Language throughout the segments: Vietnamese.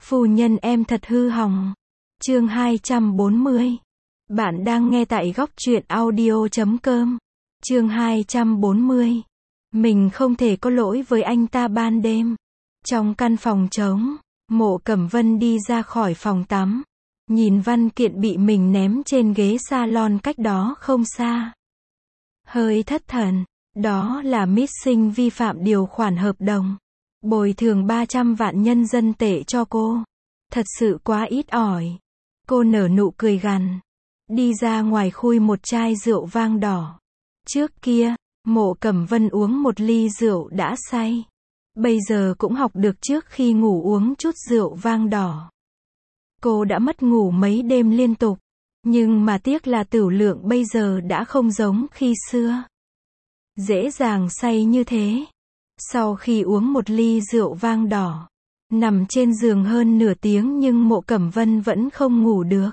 Phu nhân em thật hư hỏng. Chương 240. Bạn đang nghe tại góc truyện audio.com. Chương 240. Mình không thể có lỗi với anh ta ban đêm. Trong căn phòng trống, Mộ Cẩm Vân đi ra khỏi phòng tắm, nhìn văn kiện bị mình ném trên ghế salon cách đó không xa. Hơi thất thần, đó là Missing vi phạm điều khoản hợp đồng. Bồi thường 300 vạn nhân dân tệ cho cô. Thật sự quá ít ỏi. Cô nở nụ cười gằn. Đi ra ngoài khui một chai rượu vang đỏ. Trước kia, Mộ Cẩm Vân uống một ly rượu đã say. Bây giờ cũng học được trước khi ngủ uống chút rượu vang đỏ. Cô đã mất ngủ mấy đêm liên tục. Nhưng mà tiếc là tửu lượng bây giờ đã không giống khi xưa. Dễ dàng say như thế. Sau khi uống một ly rượu vang đỏ, nằm trên giường hơn nửa tiếng nhưng Mộ Cẩm Vân vẫn không ngủ được.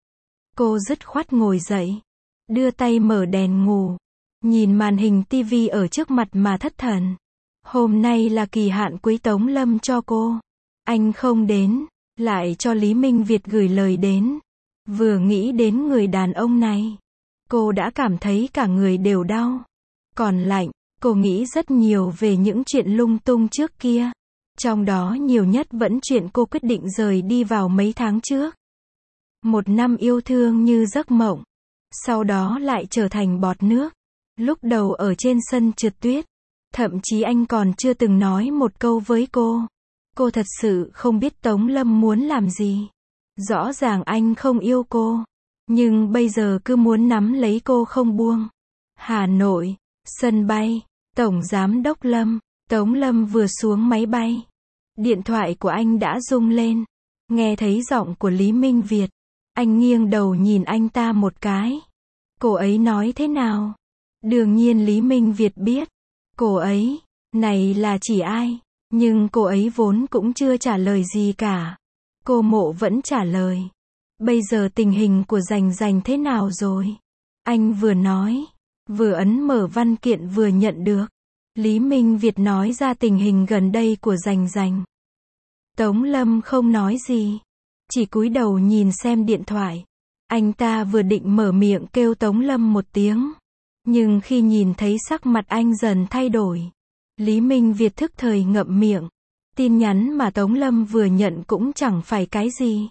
Cô dứt khoát ngồi dậy, đưa tay mở đèn ngủ, nhìn màn hình tivi ở trước mặt mà thất thần. Hôm nay là kỳ hạn Quý Tống Lâm cho cô. Anh không đến, lại cho Lý Minh Việt gửi lời đến. Vừa nghĩ đến người đàn ông này, cô đã cảm thấy cả người đều đau. Còn lạnh. Cô nghĩ rất nhiều về những chuyện lung tung trước kia. Trong đó nhiều nhất vẫn chuyện cô quyết định rời đi vào mấy tháng trước. Một năm yêu thương như giấc mộng. Sau đó lại trở thành bọt nước. Lúc đầu ở trên sân trượt tuyết. Thậm chí anh còn chưa từng nói một câu với cô. Cô thật sự không biết Tống Lâm muốn làm gì. Rõ ràng anh không yêu cô. Nhưng bây giờ cứ muốn nắm lấy cô không buông. Hà Nội, sân bay. Tổng Giám đốc Lâm, Tống Lâm vừa xuống máy bay. Điện thoại của anh đã rung lên. Nghe thấy giọng của Lý Minh Việt. Anh nghiêng đầu nhìn anh ta một cái. Cô ấy nói thế nào? Đương nhiên Lý Minh Việt biết. Cô ấy, này là chỉ ai? Nhưng cô ấy vốn cũng chưa trả lời gì cả. Cô Mộ vẫn trả lời. Bây giờ tình hình của Dành Dành thế nào rồi? Anh vừa nói. Vừa ấn mở văn kiện vừa nhận được. Lý Minh Việt nói ra tình hình gần đây của Dành Dành. Tống Lâm không nói gì. Chỉ cúi đầu nhìn xem điện thoại. Anh ta vừa định mở miệng kêu Tống Lâm một tiếng. Nhưng khi nhìn thấy sắc mặt anh dần thay đổi. Lý Minh Việt thức thời ngậm miệng. Tin nhắn mà Tống Lâm vừa nhận cũng chẳng phải cái gì.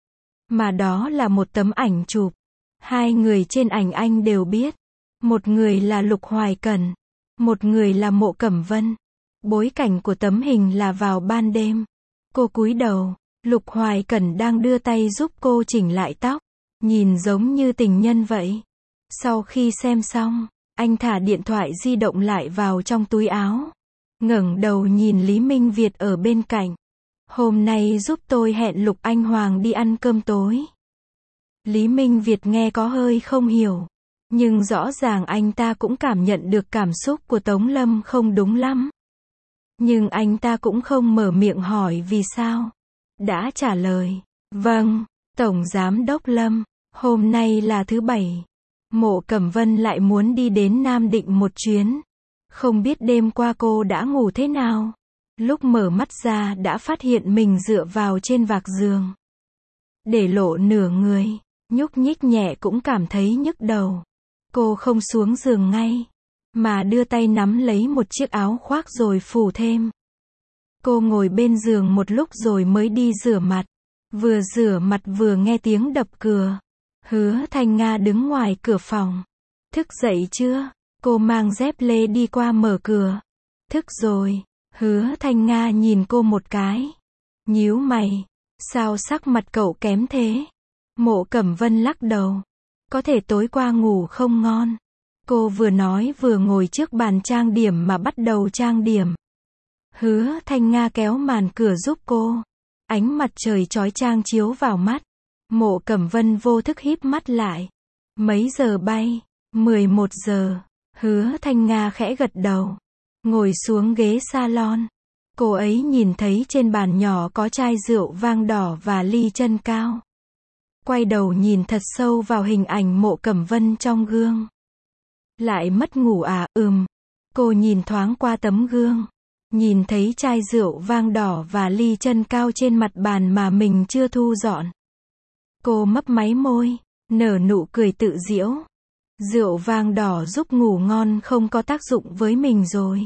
Mà đó là một tấm ảnh chụp. Hai người trên ảnh anh đều biết. Một người là Lục Hoài Cẩn. Một người là Mộ Cẩm Vân. Bối cảnh của tấm hình là vào ban đêm. Cô cúi đầu. Lục Hoài Cẩn đang đưa tay giúp cô chỉnh lại tóc. Nhìn giống như tình nhân vậy. Sau khi xem xong, anh thả điện thoại di động lại vào trong túi áo. Ngẩng đầu nhìn Lý Minh Việt ở bên cạnh. Hôm nay giúp tôi hẹn Lục Anh Hoàng đi ăn cơm tối. Lý Minh Việt nghe có hơi không hiểu. Nhưng rõ ràng anh ta cũng cảm nhận được cảm xúc của Tống Lâm không đúng lắm. Nhưng anh ta cũng không mở miệng hỏi vì sao. Đã trả lời. Vâng, Tổng Giám đốc Lâm, hôm nay là thứ Bảy. Mộ Cẩm Vân lại muốn đi đến Nam Định một chuyến. Không biết đêm qua cô đã ngủ thế nào. Lúc mở mắt ra đã phát hiện mình dựa vào trên vạc giường. Để lộ nửa người, nhúc nhích nhẹ cũng cảm thấy nhức đầu. Cô không xuống giường ngay, mà đưa tay nắm lấy một chiếc áo khoác rồi phủ thêm. Cô ngồi bên giường một lúc rồi mới đi rửa mặt. Vừa rửa mặt vừa nghe tiếng đập cửa. Hứa Thanh Nga đứng ngoài cửa phòng. Thức dậy chưa? Cô mang dép lê đi qua mở cửa. Thức rồi. Hứa Thanh Nga nhìn cô một cái. Nhíu mày. Sao sắc mặt cậu kém thế? Mộ Cẩm Vân lắc đầu. Có thể tối qua ngủ không ngon. Cô vừa nói vừa ngồi trước bàn trang điểm mà bắt đầu trang điểm. Hứa Thanh Nga kéo màn cửa giúp cô. Ánh mặt trời chói chang chiếu vào mắt. Mộ Cẩm Vân vô thức híp mắt lại. Mấy giờ bay? 11 giờ. Hứa Thanh Nga khẽ gật đầu. Ngồi xuống ghế salon. Cô ấy nhìn thấy trên bàn nhỏ có chai rượu vang đỏ và ly chân cao. Quay đầu nhìn thật sâu vào hình ảnh Mộ Cẩm Vân trong gương. Lại mất ngủ à? Cô nhìn thoáng qua tấm gương. Nhìn thấy chai rượu vang đỏ và ly chân cao trên mặt bàn mà mình chưa thu dọn. Cô mấp máy môi, nở nụ cười tự giễu. Rượu vang đỏ giúp ngủ ngon không có tác dụng với mình rồi.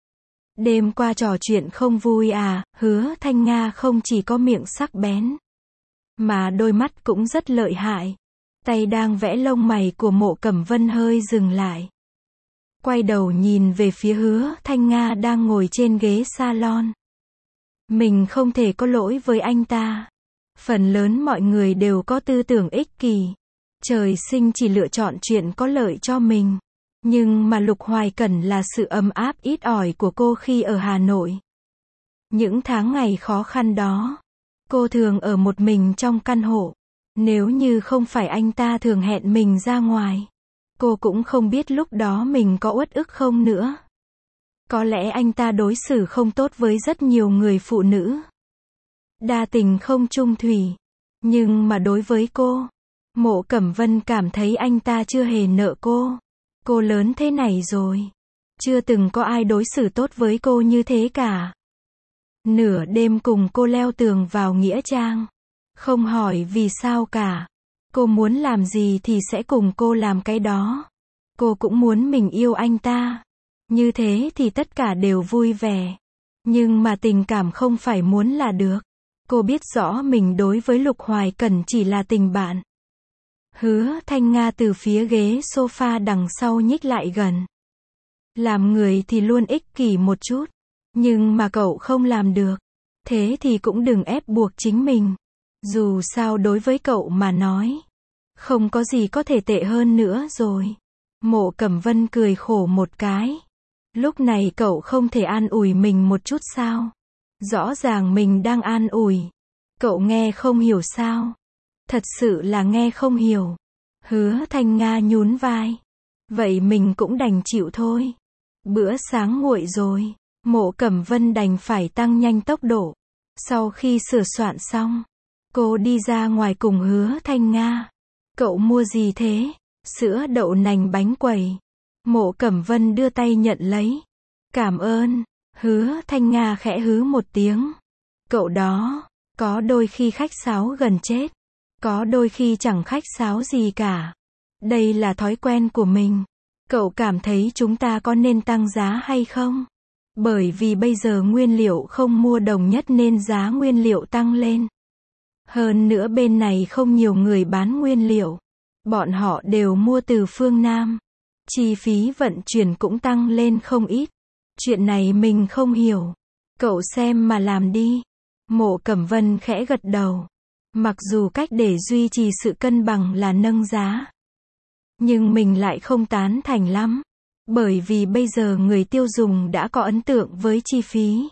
Đêm qua trò chuyện không vui à, Hứa Thanh Nga không chỉ có miệng sắc bén, mà đôi mắt cũng rất lợi hại. Tay đang vẽ lông mày của Mộ Cẩm Vân hơi dừng lại. Quay đầu nhìn về phía Hứa Thanh Nga đang ngồi trên ghế salon. Mình không thể có lỗi với anh ta. Phần lớn mọi người đều có tư tưởng ích kỷ. Trời sinh chỉ lựa chọn chuyện có lợi cho mình. Nhưng mà Lục Hoài Cẩn là sự ấm áp ít ỏi của cô khi ở Hà Nội. Những tháng ngày khó khăn đó, cô thường ở một mình trong căn hộ. Nếu như không phải anh ta thường hẹn mình ra ngoài, cô cũng không biết lúc đó mình có uất ức không nữa. Có lẽ anh ta đối xử không tốt với rất nhiều người phụ nữ. Đa tình không chung thủy. Nhưng mà đối với cô, Mộ Cẩm Vân cảm thấy anh ta chưa hề nợ cô. Cô lớn thế này rồi, chưa từng có ai đối xử tốt với cô như thế cả. Nửa đêm cùng cô leo tường vào nghĩa trang. Không hỏi vì sao cả. Cô muốn làm gì thì sẽ cùng cô làm cái đó. Cô cũng muốn mình yêu anh ta. Như thế thì tất cả đều vui vẻ. Nhưng mà tình cảm không phải muốn là được. Cô biết rõ mình đối với Lục Hoài Cẩn chỉ là tình bạn. Hứa Thanh Nga từ phía ghế sofa đằng sau nhích lại gần. Làm người thì luôn ích kỷ một chút. Nhưng mà cậu không làm được. Thế thì cũng đừng ép buộc chính mình. Dù sao đối với cậu mà nói, không có gì có thể tệ hơn nữa rồi. Mộ Cẩm Vân cười khổ một cái. Lúc này cậu không thể an ủi mình một chút sao? Rõ ràng mình đang an ủi. Cậu nghe không hiểu sao? Thật sự là nghe không hiểu. Hứa Thanh Nga nhún vai. Vậy mình cũng đành chịu thôi. Bữa sáng nguội rồi. Mộ Cẩm Vân đành phải tăng nhanh tốc độ. Sau khi sửa soạn xong, cô đi ra ngoài cùng Hứa Thanh Nga. Cậu mua gì thế? Sữa đậu nành bánh quẩy. Mộ Cẩm Vân đưa tay nhận lấy. Cảm ơn. Hứa Thanh Nga khẽ hứ một tiếng. Cậu đó, có đôi khi khách sáo gần chết. Có đôi khi chẳng khách sáo gì cả. Đây là thói quen của mình. Cậu cảm thấy chúng ta có nên tăng giá hay không? Bởi vì bây giờ nguyên liệu không mua đồng nhất nên giá nguyên liệu tăng lên. Hơn nữa bên này không nhiều người bán nguyên liệu. Bọn họ đều mua từ phương Nam. Chi phí vận chuyển cũng tăng lên không ít. Chuyện này mình không hiểu. Cậu xem mà làm đi. Mộ Cẩm Vân khẽ gật đầu. Mặc dù cách để duy trì sự cân bằng là nâng giá, nhưng mình lại không tán thành lắm. Bởi vì bây giờ người tiêu dùng đã có ấn tượng với chi phí.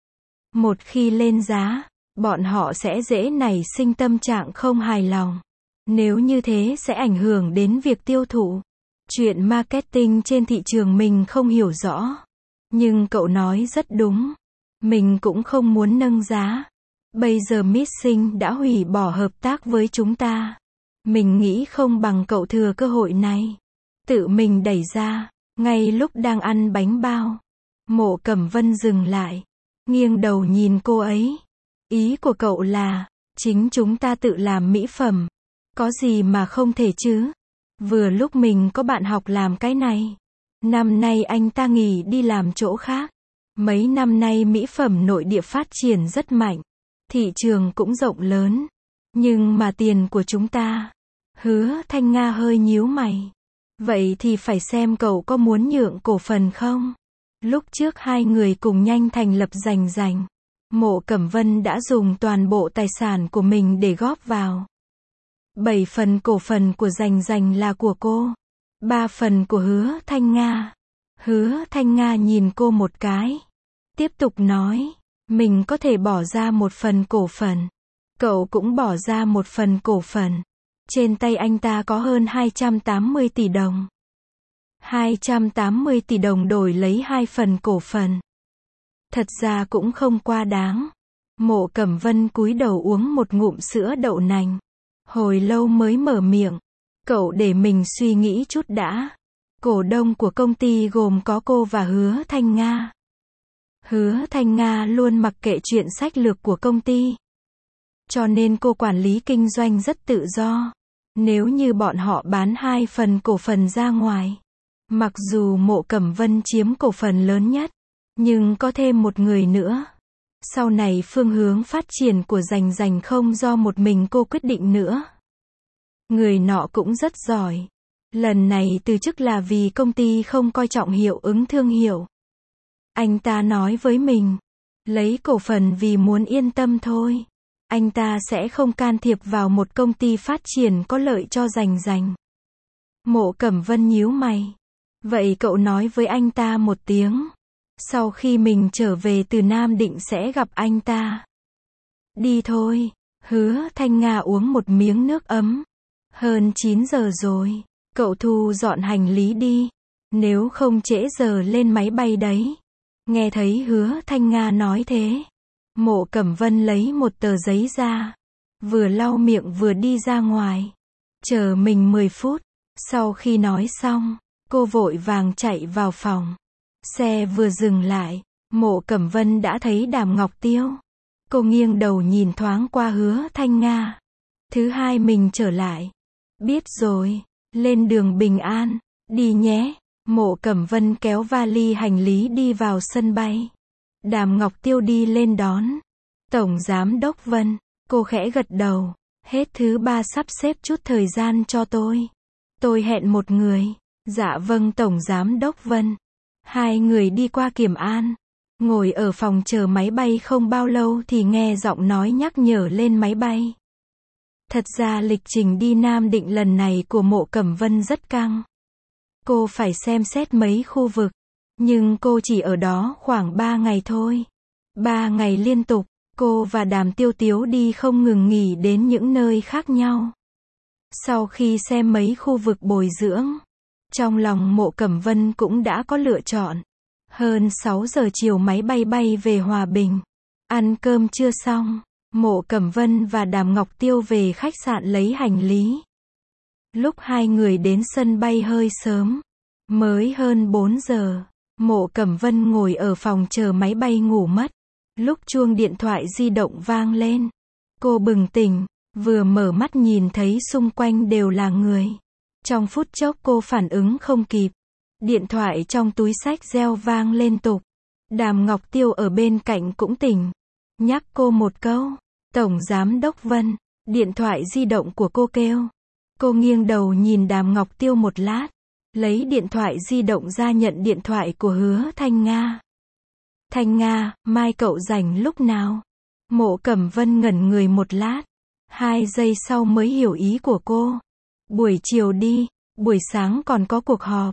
Một khi lên giá, bọn họ sẽ dễ nảy sinh tâm trạng không hài lòng. Nếu như thế sẽ ảnh hưởng đến việc tiêu thụ. Chuyện marketing trên thị trường mình không hiểu rõ. Nhưng cậu nói rất đúng. Mình cũng không muốn nâng giá. Bây giờ Missing đã hủy bỏ hợp tác với chúng ta. Mình nghĩ không bằng cậu thừa cơ hội này. Tự mình đẩy ra. Ngay lúc đang ăn bánh bao. Mộ Cẩm Vân dừng lại. Nghiêng đầu nhìn cô ấy. Ý của cậu là, chính chúng ta tự làm mỹ phẩm. Có gì mà không thể chứ? Vừa lúc mình có bạn học làm cái này. Năm nay anh ta nghỉ đi làm chỗ khác. Mấy năm nay mỹ phẩm nội địa phát triển rất mạnh. Thị trường cũng rộng lớn. Nhưng mà tiền của chúng ta. Hứa Thanh Nga hơi nhíu mày. Vậy thì phải xem cậu có muốn nhượng cổ phần không? Lúc trước hai người cùng nhanh thành lập Rành Rành. Mộ Cẩm Vân đã dùng toàn bộ tài sản của mình để góp vào. 7 phần cổ phần của Rành Rành là của cô. 3 phần của Hứa Thanh Nga. Hứa Thanh Nga nhìn cô một cái. Tiếp tục nói. Mình có thể bỏ ra 1 phần cổ phần. Cậu cũng bỏ ra 1 phần cổ phần. Trên tay anh ta có hơn 280 tỷ đồng. 280 tỷ đồng đổi lấy 2 phần cổ phần. Thật ra cũng không quá đáng. Mộ Cẩm Vân cúi đầu uống một ngụm sữa đậu nành. Hồi lâu mới mở miệng. Cậu để mình suy nghĩ chút đã. Cổ đông của công ty gồm có cô và Hứa Thanh Nga. Hứa Thanh Nga luôn mặc kệ chuyện sách lược của công ty. Cho nên cô quản lý kinh doanh rất tự do. Nếu như bọn họ bán 2 phần cổ phần ra ngoài, mặc dù Mộ Cẩm Vân chiếm cổ phần lớn nhất, nhưng có thêm một người nữa. Sau này phương hướng phát triển của Dành không do một mình cô quyết định nữa. Người nọ cũng rất giỏi. Lần này từ chức là vì công ty không coi trọng hiệu ứng thương hiệu. Anh ta nói với mình, lấy cổ phần vì muốn yên tâm thôi. Anh ta sẽ không can thiệp vào một công ty phát triển có lợi cho Dành. Mộ Cẩm Vân nhíu mày. Vậy cậu nói với anh ta một tiếng. Sau khi mình trở về từ Nam Định sẽ gặp anh ta. Đi thôi. Hứa Thanh Nga uống một miếng nước ấm. Hơn 9 giờ rồi. Cậu thu dọn hành lý đi. Nếu không trễ giờ lên máy bay đấy. Nghe thấy Hứa Thanh Nga nói thế. Mộ Cẩm Vân lấy một tờ giấy ra. Vừa lau miệng vừa đi ra ngoài. Chờ mình 10 phút. Sau khi nói xong, cô vội vàng chạy vào phòng. Xe vừa dừng lại, Mộ Cẩm Vân đã thấy Đàm Ngọc Tiêu. Cô nghiêng đầu nhìn thoáng qua Hứa Thanh Nga. Thứ hai mình trở lại. Biết rồi, lên đường bình an, đi nhé. Mộ Cẩm Vân kéo vali hành lý đi vào sân bay. Đàm Ngọc Tiêu đi lên đón. Tổng Giám đốc Vân, cô khẽ gật đầu. Hết thứ 3 sắp xếp chút thời gian cho tôi. Tôi hẹn một người. Dạ vâng Tổng Giám đốc Vân. Hai người đi qua Kiểm An. Ngồi ở phòng chờ máy bay không bao lâu thì nghe giọng nói nhắc nhở lên máy bay. Thật ra lịch trình đi Nam Định lần này của Mộ Cẩm Vân rất căng. Cô phải xem xét mấy khu vực. Nhưng cô chỉ ở đó khoảng 3 ngày thôi. 3 ngày liên tục, cô và Đàm Tiêu Tiếu đi không ngừng nghỉ đến những nơi khác nhau. Sau khi xem mấy khu vực bồi dưỡng, trong lòng Mộ Cẩm Vân cũng đã có lựa chọn. Hơn 6 giờ chiều máy bay bay về Hòa Bình. Ăn cơm trưa xong, Mộ Cẩm Vân và Đàm Ngọc Tiêu về khách sạn lấy hành lý. Lúc hai người đến sân bay hơi sớm, mới hơn 4 giờ, Mộ Cẩm Vân ngồi ở phòng chờ máy bay ngủ mất. Lúc chuông điện thoại di động vang lên, cô bừng tỉnh, vừa mở mắt nhìn thấy xung quanh đều là người. Trong phút chốc cô phản ứng không kịp. Điện thoại trong túi xách reo vang liên tục. Đàm Ngọc Tiêu ở bên cạnh cũng tỉnh. Nhắc cô một câu. Tổng Giám đốc Vân. Điện thoại di động của cô kêu. Cô nghiêng đầu nhìn Đàm Ngọc Tiêu một lát. Lấy điện thoại di động ra nhận điện thoại của Hứa Thanh Nga. Thanh Nga, mai cậu rảnh lúc nào? Mộ Cẩm Vân ngẩn người một lát. 2 giây sau mới hiểu ý của cô. Buổi chiều đi, buổi sáng còn có cuộc họp.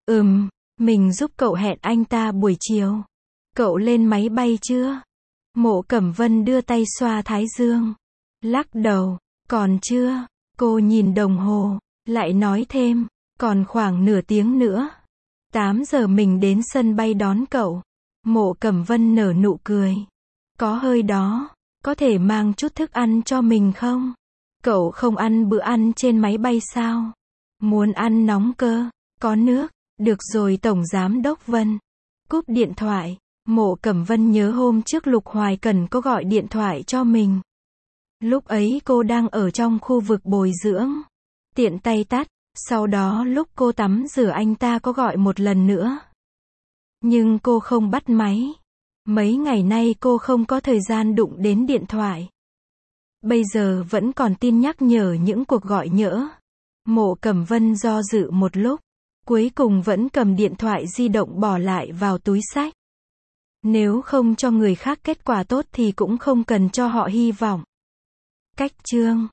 Mình giúp cậu hẹn anh ta buổi chiều. Cậu lên máy bay chưa? Mộ Cẩm Vân đưa tay xoa thái dương. Lắc đầu, còn chưa. Cô nhìn đồng hồ, lại nói thêm, còn khoảng nửa tiếng nữa. 8 giờ mình đến sân bay đón cậu. Mộ Cẩm Vân nở nụ cười. Có hơi đó, có thể mang chút thức ăn cho mình không? Cậu không ăn bữa ăn trên máy bay sao? Muốn ăn nóng cơ, có nước. Được rồi Tổng Giám đốc Vân. Cúp điện thoại, Mộ Cẩm Vân nhớ hôm trước Lục Hoài Cần có gọi điện thoại cho mình. Lúc ấy cô đang ở trong khu vực bồi dưỡng. Tiện tay tắt, sau đó lúc cô tắm rửa anh ta có gọi một lần nữa. Nhưng cô không bắt máy. Mấy ngày nay cô không có thời gian đụng đến điện thoại. Bây giờ vẫn còn tin nhắc nhở những cuộc gọi nhỡ. Mộ Cẩm Vân do dự một lúc. Cuối cùng vẫn cầm điện thoại di động bỏ lại vào túi xách. Nếu không cho người khác kết quả tốt thì cũng không cần cho họ hy vọng. Cách chương